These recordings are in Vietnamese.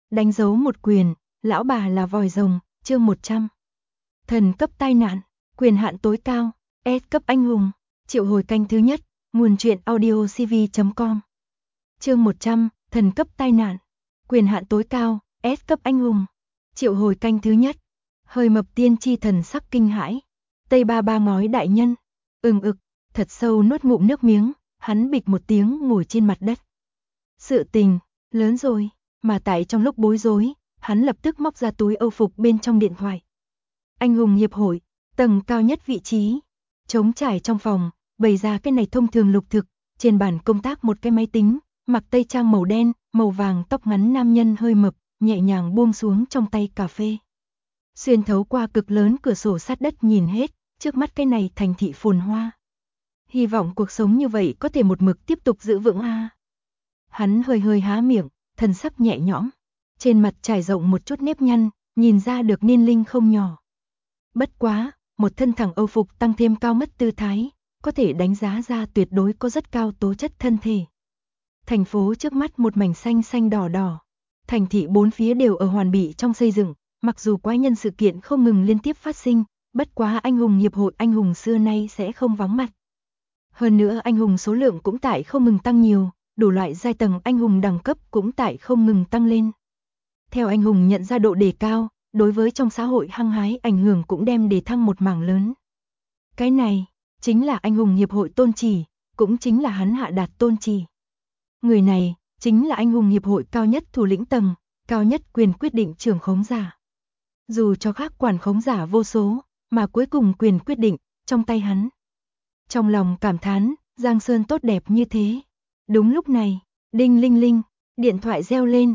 đánh dấu một quyền, lão bà là vòi rồng, chương 100. Thần cấp tai nạn, quyền hạn tối cao, S cấp anh hùng, triệu hồi canh thứ nhất, nguồn truyện audiocv.com. Chương 100, thần cấp tai nạn, quyền hạn tối cao, S cấp anh hùng, triệu hồi canh thứ nhất. Hơi mập tiên tri thần sắc kinh hãi. Tây ba ba ngói đại nhân, ực, thật sâu nuốt ngụm nước miếng, hắn bịch một tiếng ngồi trên mặt đất. Sự tình lớn rồi, mà tại trong lúc bối rối, hắn lập tức móc ra túi âu phục bên trong điện thoại. Anh hùng hiệp hội, tầng cao nhất vị trí, trống trải trong phòng, bày ra cái này thông thường lục thực, trên bàn công tác một cái máy tính, mặc tây trang màu đen, màu vàng tóc ngắn nam nhân hơi mập, nhẹ nhàng buông xuống trong tay cà phê. Xuyên thấu qua cực lớn cửa sổ sát đất nhìn hết, trước mắt cái này thành thị phồn hoa. Hy vọng cuộc sống như vậy có thể một mực tiếp tục giữ vững a. Hắn hơi há miệng, thần sắc nhẹ nhõm, trên mặt trải rộng một chút nếp nhăn, nhìn ra được niên linh không nhỏ. Bất quá, một thân thẳng âu phục tăng thêm cao mất tư thái, có thể đánh giá ra tuyệt đối có rất cao tố chất thân thể. Thành phố trước mắt một mảnh xanh xanh đỏ đỏ, thành thị bốn phía đều ở hoàn bị trong xây dựng, mặc dù quái nhân sự kiện không ngừng liên tiếp phát sinh, bất quá anh hùng hiệp hội anh hùng xưa nay sẽ không vắng mặt. Hơn nữa anh hùng số lượng cũng tại không ngừng tăng nhiều, đủ loại giai tầng anh hùng đẳng cấp cũng tại không ngừng tăng lên. Theo anh hùng nhận ra độ đề cao, đối với trong xã hội hăng hái ảnh hưởng cũng đem đề thăng một mảng lớn. Cái này, chính là anh hùng hiệp hội tôn chỉ, cũng chính là hắn hạ đạt tôn chỉ. Người này, chính là anh hùng hiệp hội cao nhất thủ lĩnh tầng, cao nhất quyền quyết định trưởng khống giả. Dù cho khác quản khống giả vô số, mà cuối cùng quyền quyết định, trong tay hắn. Trong lòng cảm thán, Giang Sơn tốt đẹp như thế. Đúng lúc này, đinh linh linh, điện thoại reo lên,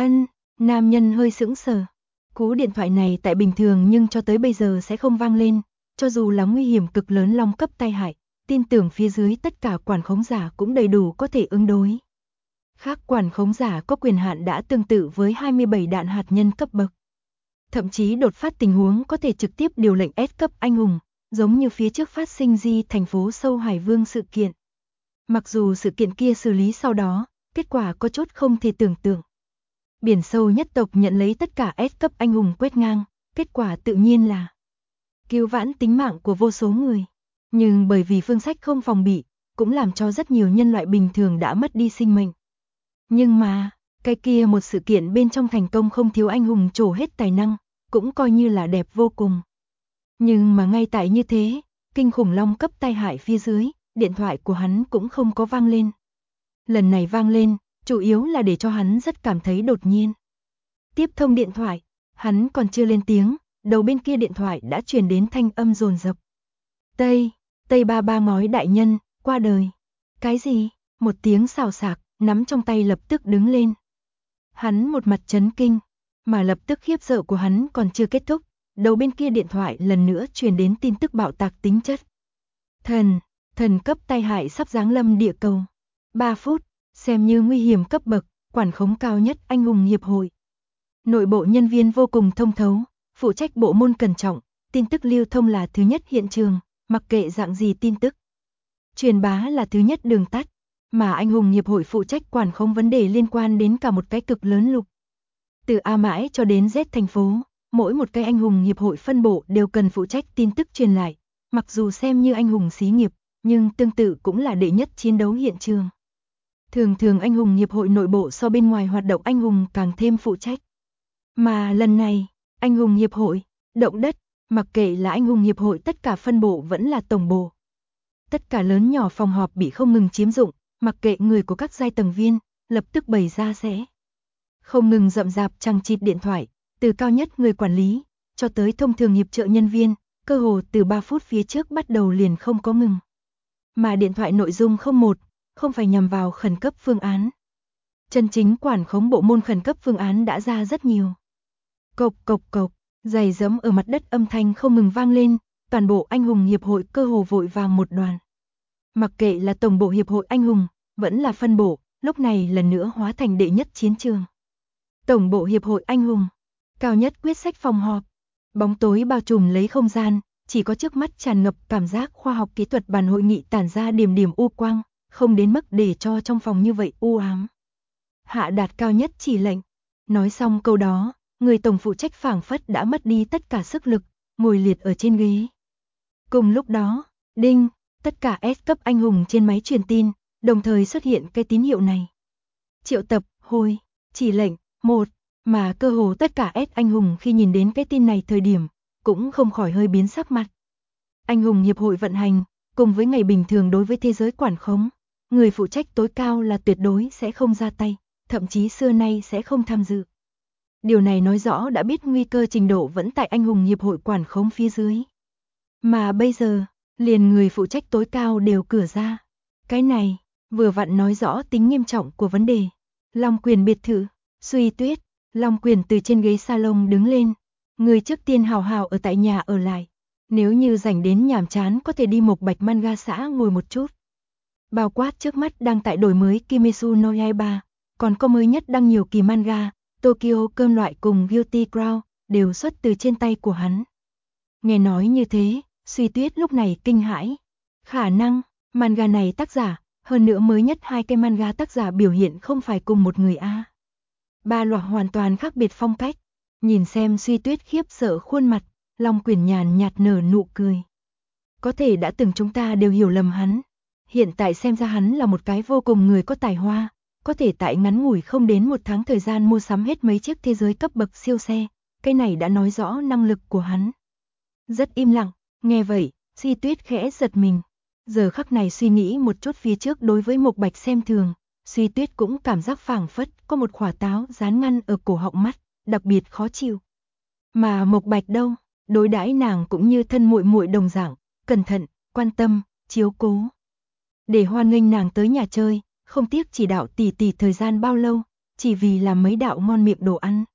nam nhân hơi sững sờ. Cú điện thoại này tại bình thường nhưng cho tới bây giờ sẽ không vang lên, cho dù là nguy hiểm cực lớn long cấp tai hại, tin tưởng phía dưới tất cả quản khống giả cũng đầy đủ có thể ứng đối. Khác quản khống giả có quyền hạn đã tương tự với 27 đạn hạt nhân cấp bậc. Thậm chí đột phát tình huống có thể trực tiếp điều lệnh S cấp anh hùng, giống như phía trước phát sinh di thành phố Sâu Hải Vương sự kiện. Mặc dù sự kiện kia xử lý sau đó, kết quả có chút không thể tưởng tượng. Biển sâu nhất tộc nhận lấy tất cả S cấp anh hùng quét ngang, kết quả tự nhiên là cứu vãn tính mạng của vô số người. Nhưng bởi vì phương sách không phòng bị, cũng làm cho rất nhiều nhân loại bình thường đã mất đi sinh mệnh. Nhưng mà, cái kia một sự kiện bên trong thành công không thiếu anh hùng trổ hết tài năng, cũng coi như là đẹp vô cùng. Nhưng mà ngay tại như thế, kinh khủng long cấp tai hại phía dưới, điện thoại của hắn cũng không có vang lên. Lần này vang lên, chủ yếu là để cho hắn rất cảm thấy đột nhiên. Tiếp thông điện thoại, hắn còn chưa lên tiếng, đầu bên kia điện thoại đã truyền đến thanh âm dồn dập. Tây ba ba ngói đại nhân, qua đời. Cái gì? Một tiếng xào xạc, nắm trong tay lập tức đứng lên. Hắn một mặt chấn kinh, mà lập tức khiếp sợ của hắn còn chưa kết thúc, đầu bên kia điện thoại lần nữa truyền đến tin tức bạo tạc tính chất. Thần cấp tai hại sắp giáng lâm địa cầu. 3 phút, xem như nguy hiểm cấp bậc, quản khống cao nhất anh hùng hiệp hội. Nội bộ nhân viên vô cùng thông thấu, phụ trách bộ môn cẩn trọng, tin tức lưu thông là thứ nhất hiện trường, mặc kệ dạng gì tin tức. Truyền bá là thứ nhất đường tắt, mà anh hùng hiệp hội phụ trách quản khống vấn đề liên quan đến cả một cái cực lớn lục. Từ A mãi cho đến Z thành phố, mỗi một cái anh hùng hiệp hội phân bộ đều cần phụ trách tin tức truyền lại, mặc dù xem như anh hùng xí nghiệp, nhưng tương tự cũng là đệ nhất chiến đấu hiện trường. Thường anh hùng hiệp hội nội bộ so bên ngoài hoạt động anh hùng càng thêm phụ trách. Mà lần này, anh hùng hiệp hội, động đất, mặc kệ là anh hùng hiệp hội tất cả phân bộ vẫn là tổng bộ. Tất cả lớn nhỏ phòng họp bị không ngừng chiếm dụng, mặc kệ người của các giai tầng viên, lập tức bày ra sẽ. Không ngừng rậm rạp chằng chịt điện thoại, từ cao nhất người quản lý, cho tới thông thường hiệp trợ nhân viên, cơ hồ từ 3 phút phía trước bắt đầu liền không có ngừng. Mà điện thoại nội dung không phải nhằm vào khẩn cấp phương án. Chân chính quản khống bộ môn khẩn cấp phương án đã ra rất nhiều. Cộc, giày giẫm ở mặt đất âm thanh không ngừng vang lên, toàn bộ anh hùng hiệp hội cơ hồ vội vàng một đoàn. Mặc kệ là tổng bộ hiệp hội anh hùng, vẫn là phân bộ, lúc này lần nữa hóa thành đệ nhất chiến trường. Tổng bộ hiệp hội anh hùng, cao nhất quyết sách phòng họp, bóng tối bao trùm lấy không gian, chỉ có trước mắt tràn ngập cảm giác khoa học kỹ thuật bàn hội nghị tản ra điểm điểm u quang, không đến mức để cho trong phòng như vậy u ám. Hạ đạt cao nhất chỉ lệnh, Nói xong câu đó, người tổng phụ trách phảng phất đã mất đi tất cả sức lực, ngồi liệt ở trên ghế. Cùng lúc đó, đinh, tất cả S cấp anh hùng trên máy truyền tin, đồng thời xuất hiện cái tín hiệu này. Triệu tập, hồi, chỉ lệnh, 1, mà cơ hồ tất cả S anh hùng khi nhìn đến cái tin này thời điểm, cũng không khỏi hơi biến sắc mặt. Anh hùng hiệp hội vận hành, cùng với ngày bình thường đối với thế giới quản khống, người phụ trách tối cao là tuyệt đối sẽ không ra tay, thậm chí xưa nay sẽ không tham dự. Điều này nói rõ đã biết nguy cơ trình độ vẫn tại anh hùng hiệp hội quản khống phía dưới. Mà bây giờ, liền người phụ trách tối cao đều cửa ra. Cái này, vừa vặn nói rõ tính nghiêm trọng của vấn đề. Long Quyền biệt thự, Suy Tuyết, Long Quyền từ trên ghế salon đứng lên. Người trước tiên hào hào ở tại nhà ở lại. Nếu như rảnh đến nhàm chán có thể đi Mộc Bạch manga xã ngồi một chút. Bao quát trước mắt đang tại đổi mới Kimetsu no Yaiba, còn có mới nhất đăng nhiều kỳ manga, Tokyo Cơn Loại cùng Guilty Crown, đều xuất từ trên tay của hắn. Nghe nói như thế, Suy Tuyết lúc này kinh hãi. Khả năng, manga này tác giả, hơn nữa mới nhất 2 cái manga tác giả biểu hiện không phải cùng một người a. Ba loạt hoàn toàn khác biệt phong cách. Nhìn xem Suy Tuyết khiếp sợ khuôn mặt, Long Quyền nhàn nhạt nở nụ cười. Có thể đã từng chúng ta đều hiểu lầm hắn. Hiện tại xem ra hắn là một cái vô cùng người có tài hoa, có thể tại ngắn ngủi không đến 1 tháng thời gian mua sắm hết mấy chiếc thế giới cấp bậc siêu xe. Cái này đã nói rõ năng lực của hắn. Rất im lặng, nghe vậy, Suy Tuyết khẽ giật mình. Giờ khắc này suy nghĩ một chút phía trước đối với Mộc Bạch xem thường, Suy Tuyết cũng cảm giác phảng phất có một quả táo dán ngăn ở cổ họng mắt, đặc biệt khó chịu. Mà Mộc Bạch đâu, đối đãi nàng cũng như thân muội muội đồng dạng, cẩn thận, quan tâm, chiếu cố. Để hoan nghênh nàng tới nhà chơi, không tiếc chỉ đạo tỉ thời gian bao lâu, chỉ vì làm mấy đạo ngon miệng đồ ăn.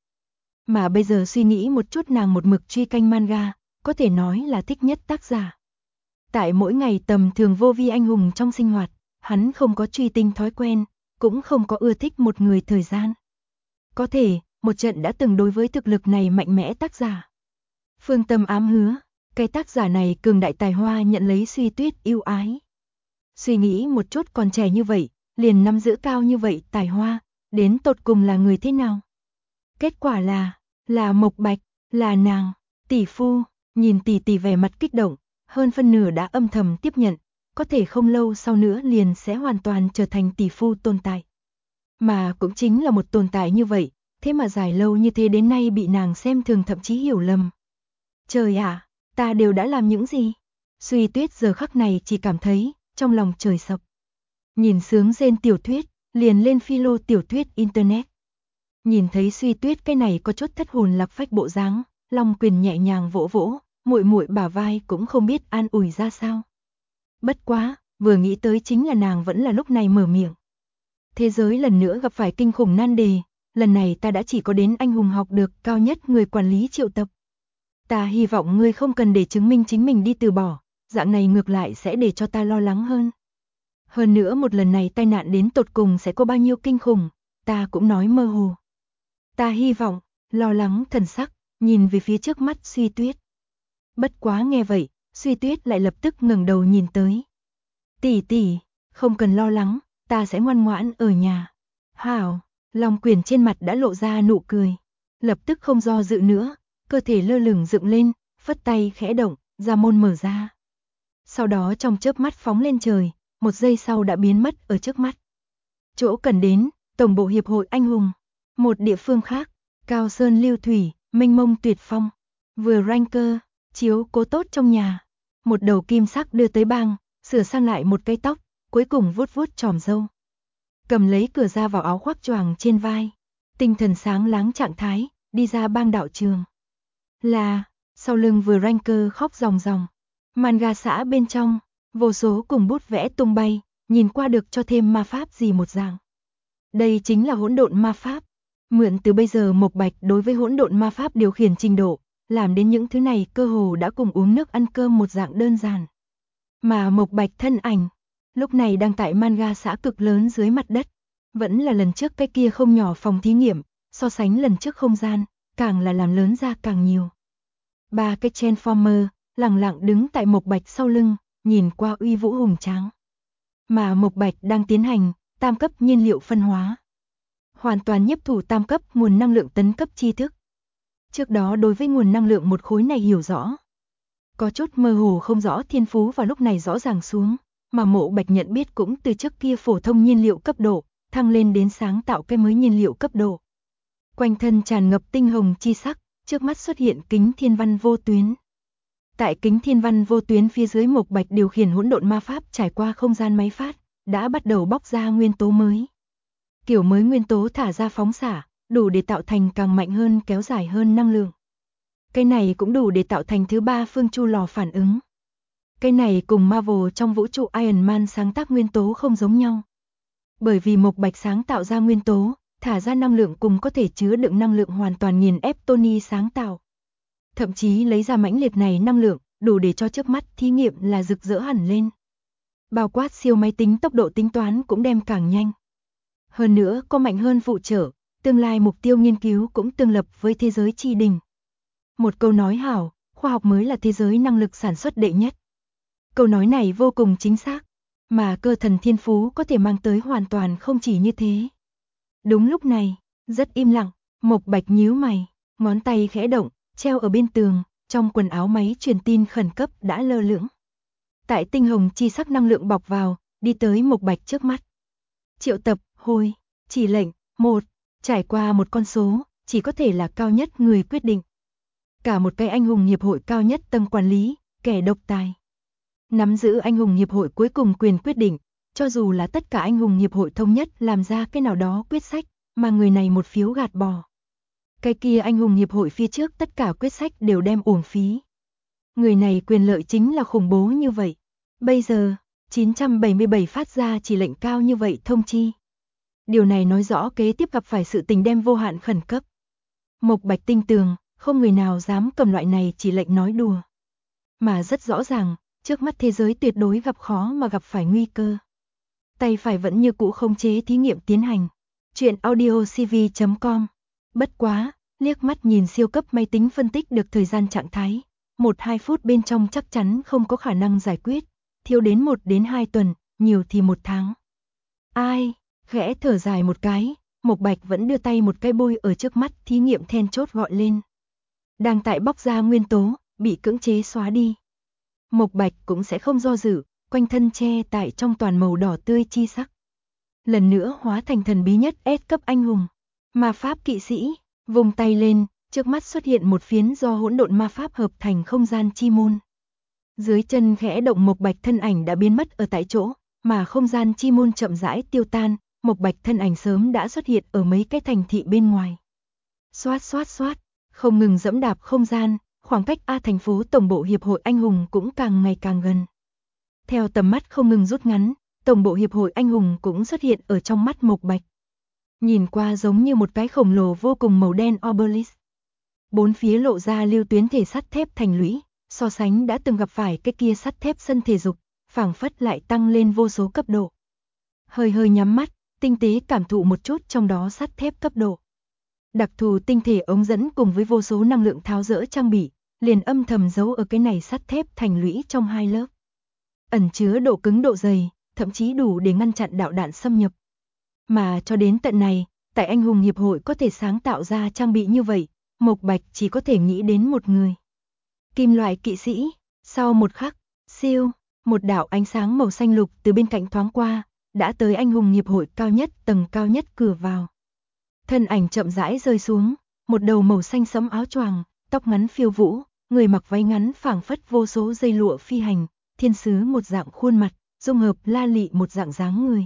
Mà bây giờ suy nghĩ một chút nàng một mực truy canh manga, có thể nói là thích nhất tác giả. Tại mỗi ngày tầm thường vô vi anh hùng trong sinh hoạt, hắn không có truy tinh thói quen, cũng không có ưa thích một người thời gian. Có thể, một trận đã từng đối với thực lực này mạnh mẽ tác giả. Phương Tâm ám hứa, cái tác giả này cường đại tài hoa nhận lấy Suy Tuyết yêu ái. Suy nghĩ một chút còn trẻ như vậy, liền nắm giữ cao như vậy tài hoa, đến tột cùng là người thế nào? Kết quả là Mộc Bạch, là nàng, tỷ phu, nhìn tỷ vẻ mặt kích động, hơn phân nửa đã âm thầm tiếp nhận, có thể không lâu sau nữa liền sẽ hoàn toàn trở thành tỷ phu tồn tại. Mà cũng chính là một tồn tại như vậy, thế mà dài lâu như thế đến nay bị nàng xem thường thậm chí hiểu lầm. Trời ạ, ta đều đã làm những gì? Suy Tuyết giờ khắc này chỉ cảm thấy, trong lòng trời sập. Nhìn sướng rên tiểu thuyết, liền lên philo tiểu thuyết internet. Nhìn thấy Suy Tuyết cái này có chút thất hồn lạc phách bộ dáng, Long Quyền nhẹ nhàng vỗ vỗ, muội muội bả vai cũng không biết an ủi ra sao. Bất quá, vừa nghĩ tới chính là nàng vẫn là lúc này mở miệng. Thế giới lần nữa gặp phải kinh khủng nan đề, lần này ta đã chỉ có đến anh hùng học được cao nhất người quản lý triệu tập. Ta hy vọng ngươi không cần để chứng minh chính mình đi từ bỏ, dạng này ngược lại sẽ để cho ta lo lắng hơn. Hơn nữa một lần này tai nạn đến tột cùng sẽ có bao nhiêu kinh khủng, ta cũng nói mơ hồ. Ta hy vọng, lo lắng thần sắc, nhìn về phía trước mắt Suy Tuyết. Bất quá nghe vậy, Suy Tuyết lại lập tức ngẩng đầu nhìn tới. Tỷ, không cần lo lắng, ta sẽ ngoan ngoãn ở nhà. Hảo, Long Quyền trên mặt đã lộ ra nụ cười. Lập tức không do dự nữa, cơ thể lơ lửng dựng lên, phất tay khẽ động, ra môn mở ra. Sau đó trong chớp mắt phóng lên trời, 1 giây sau đã biến mất ở trước mắt. Chỗ cần đến, Tổng bộ Hiệp hội Anh hùng. Một địa phương khác, Cao Sơn Lưu Thủy, mênh mông tuyệt phong. Vừa ranker, chiếu cố tốt trong nhà. Một đầu kim sắc đưa tới bang, sửa sang lại một cái tóc, cuối cùng vuốt vuốt chòm râu. Cầm lấy cửa ra vào áo khoác choàng trên vai. Tinh thần sáng láng trạng thái, đi ra bang đạo trường. Sau lưng vừa ranker khóc ròng ròng. Manga xã bên trong, vô số cùng bút vẽ tung bay, nhìn qua được cho thêm ma pháp gì một dạng. Đây chính là hỗn độn ma pháp. Mượn từ bây giờ Mộc Bạch đối với hỗn độn ma pháp điều khiển trình độ, làm đến những thứ này cơ hồ đã cùng uống nước ăn cơm một dạng đơn giản. Mà Mộc Bạch thân ảnh, lúc này đang tại manga xã cực lớn dưới mặt đất, vẫn là lần trước cái kia không nhỏ phòng thí nghiệm, so sánh lần trước không gian, càng là làm lớn ra càng nhiều. 3 cái Transformer lặng lặng đứng tại Mộc Bạch sau lưng, nhìn qua uy vũ hùng tráng. Mà Mộc Bạch đang tiến hành tam cấp nhiên liệu phân hóa. hoàn toàn nhiếp thủ tam cấp nguồn năng lượng tấn cấp tri thức. Trước đó đối với nguồn năng lượng một khối này hiểu rõ. Có chút mơ hồ không rõ thiên phú vào lúc này rõ ràng xuống, mà Mộ Bạch nhận biết cũng từ trước kia phổ thông nhiên liệu cấp độ, thăng lên đến sáng tạo cái mới nhiên liệu cấp độ. Quanh thân tràn ngập tinh hồng chi sắc, trước mắt xuất hiện kính thiên văn vô tuyến. Tại kính thiên văn vô tuyến phía dưới Mộc Bạch điều khiển hỗn độn ma pháp trải qua không gian máy phát, đã bắt đầu bóc ra nguyên tố mới. Kiểu mới nguyên tố thả ra phóng xạ, đủ để tạo thành càng mạnh hơn kéo dài hơn năng lượng. Cái này cũng đủ để tạo thành thứ ba phương chu lò phản ứng. Cái này cùng Marvel trong vũ trụ Iron Man sáng tác nguyên tố không giống nhau. Bởi vì Mộc Bạch sáng tạo ra nguyên tố, thả ra năng lượng cùng có thể chứa đựng năng lượng hoàn toàn nghiền ép Tony sáng tạo. Thậm chí lấy ra mãnh liệt này năng lượng, đủ để cho trước mắt thí nghiệm là rực rỡ hẳn lên. Bao quát siêu máy tính tốc độ tính toán cũng đem càng nhanh. Hơn nữa có mạnh hơn phụ trợ, tương lai mục tiêu nghiên cứu cũng tương lập với thế giới tri đình. Một câu nói hảo, khoa học mới là thế giới năng lực sản xuất đệ nhất. Câu nói này vô cùng chính xác, mà cơ thần thiên phú có thể mang tới hoàn toàn không chỉ như thế. Đúng lúc này, rất im lặng, Mộc Bạch nhíu mày, ngón tay khẽ động, treo ở bên tường, trong quần áo máy truyền tin khẩn cấp đã lơ lửng. Tại tinh hồng chi sắc năng lượng bọc vào, đi tới Mộc Bạch trước mắt. Triệu tập, hồi, chỉ lệnh, 1, trải qua một con số, chỉ có thể là cao nhất người quyết định. Cả một cái anh hùng hiệp hội cao nhất tầng quản lý, kẻ độc tài. Nắm giữ anh hùng hiệp hội cuối cùng quyền quyết định, cho dù là tất cả anh hùng hiệp hội thống nhất làm ra cái nào đó quyết sách, mà người này một phiếu gạt bỏ. Cái kia anh hùng hiệp hội phía trước tất cả quyết sách đều đem uổng phí. Người này quyền lợi chính là khủng bố như vậy. Bây giờ, 977 phát ra chỉ lệnh cao như vậy thông chi. Điều này nói rõ kế tiếp gặp phải sự tình đem vô hạn khẩn cấp. Mộc Bạch tinh tường, không người nào dám cầm loại này chỉ lệnh nói đùa. Mà rất rõ ràng, trước mắt thế giới tuyệt đối gặp khó mà gặp phải nguy cơ. Tay phải vẫn như cũ khống chế thí nghiệm tiến hành. Chuyện audiocv.com. Bất quá, liếc mắt nhìn siêu cấp máy tính phân tích được thời gian trạng thái. 1-2 phút bên trong chắc chắn không có khả năng giải quyết. Thiếu đến 1 đến 2 tuần, nhiều thì 1 tháng. Ai, khẽ thở dài một cái, Mộc Bạch vẫn đưa tay một cái bôi ở trước mắt thí nghiệm then chốt gọi lên. Đang tại bóc ra nguyên tố, bị cưỡng chế xóa đi. Mộc Bạch cũng sẽ không do dự, quanh thân che tại trong toàn màu đỏ tươi chi sắc. Lần nữa hóa thành thần bí nhất S cấp anh hùng. Ma pháp kỵ sĩ, vùng tay lên, trước mắt xuất hiện một phiến do hỗn độn ma pháp hợp thành không gian chi môn. Dưới chân khẽ động Mộc Bạch thân ảnh đã biến mất ở tại chỗ, mà không gian chi môn chậm rãi tiêu tan, Mộc Bạch thân ảnh sớm đã xuất hiện ở mấy cái thành thị bên ngoài. Xoát xoát xoát, không ngừng dẫm đạp không gian, khoảng cách A thành phố tổng bộ hiệp hội anh hùng cũng càng ngày càng gần. Theo tầm mắt không ngừng rút ngắn, tổng bộ hiệp hội anh hùng cũng xuất hiện ở trong mắt Mộc Bạch. Nhìn qua giống như một cái khổng lồ vô cùng màu đen obelisk. Bốn phía lộ ra lưu tuyến thể sắt thép thành lũy, so sánh đã từng gặp phải cái kia sắt thép sân thể dục, phảng phất lại tăng lên vô số cấp độ. Hơi hơi nhắm mắt, tinh tế cảm thụ một chút trong đó sắt thép cấp độ. Đặc thù tinh thể ống dẫn cùng với vô số năng lượng tháo dỡ trang bị, liền âm thầm giấu ở cái này sắt thép thành lũy trong hai lớp. Ẩn chứa độ cứng độ dày, thậm chí đủ để ngăn chặn đạo đạn xâm nhập. Mà cho đến tận này, tại anh hùng hiệp hội có thể sáng tạo ra trang bị như vậy, Mộc Bạch chỉ có thể nghĩ đến một người. Kim loại kỵ sĩ, sau một khắc, siêu, một đạo ánh sáng màu xanh lục từ bên cạnh thoáng qua, đã tới anh hùng hiệp hội cao nhất tầng cao nhất cửa vào. Thân ảnh chậm rãi rơi xuống, một đầu màu xanh sẫm áo choàng, tóc ngắn phiêu vũ, người mặc váy ngắn phảng phất vô số dây lụa phi hành, thiên sứ một dạng khuôn mặt, dung hợp la lị một dạng dáng người.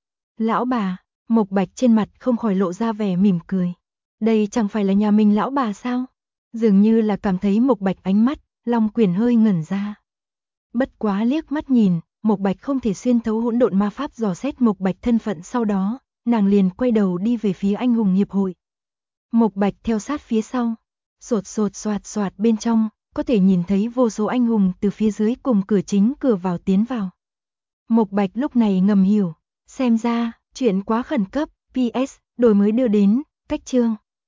Lão bà, Mộc Bạch trên mặt không khỏi lộ ra vẻ mỉm cười. Đây chẳng phải là nhà mình lão bà sao? Dường như là cảm thấy Mộc Bạch ánh mắt, Long Quyền hơi ngẩn ra. Bất quá liếc mắt nhìn, Mộc Bạch không thể xuyên thấu hỗn độn ma pháp dò xét Mộc Bạch thân phận, sau đó, nàng liền quay đầu đi về phía anh hùng hiệp hội. Mộc Bạch theo sát phía sau, sột sột soạt soạt bên trong, có thể nhìn thấy vô số anh hùng từ phía dưới cùng cửa chính cửa vào tiến vào. Mộc Bạch lúc này ngầm hiểu, xem ra, chuyện quá khẩn cấp, PS, đổi mới đưa đến, cách chương.